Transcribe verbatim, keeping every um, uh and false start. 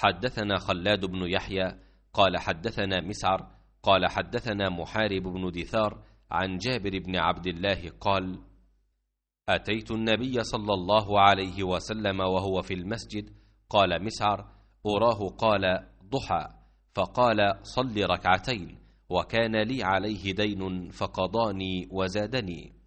حدثنا خلاد بن يحيى قال حدثنا مسعر قال حدثنا محارب بن دثار عن جابر بن عبد الله قال: أتيت النبي صلى الله عليه وسلم وهو في المسجد. قال مسعر: أراه قال ضحى، فقال: صل ركعتين، وكان لي عليه دين فقضاني وزادني.